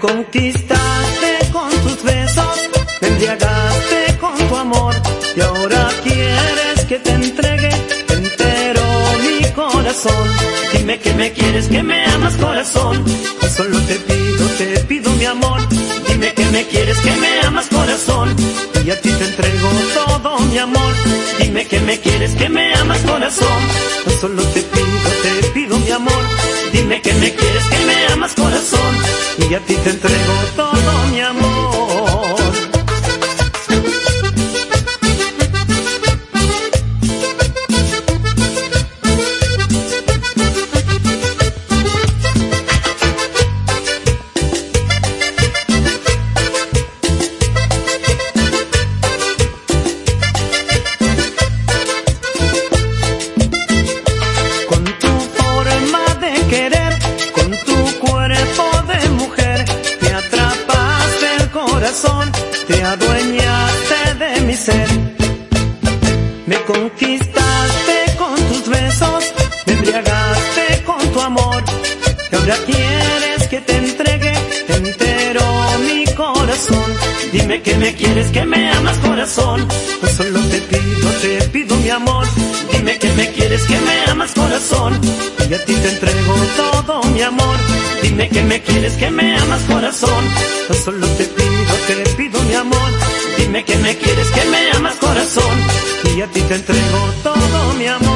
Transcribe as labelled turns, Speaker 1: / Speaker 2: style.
Speaker 1: conquistaste con tus besos, me embriagaste con tu amor, y ahora quieres que te entregue entero mi corazón. Dime que me quieres, que me amas, corazón, yo solo te pido mi amor. Dime que me quieres, que me amas, corazón, y a ti te entrego todo mi amor. Dime que me quieres, que me amas, corazón, yo solo te pido mi amor. Dime que me quieres, que me amas, corazón, y a ti te entrego todo mi amor. Te adueñaste de mi ser, me conquistaste con tus besos, me embriagaste con tu amor, y ahora quieres que te entregue entero mi corazón. Dime que me quieres, que me amas, corazón, yo solo te pido mi amor. Dime que me quieres, que me amas, corazón, y a ti te entrego todo mi amor. Dime que me quieres, que me amas, corazón, yo solo te pido mi amor. Dime que me quieres, que me amas, corazón, y a ti te entrego todo mi amor.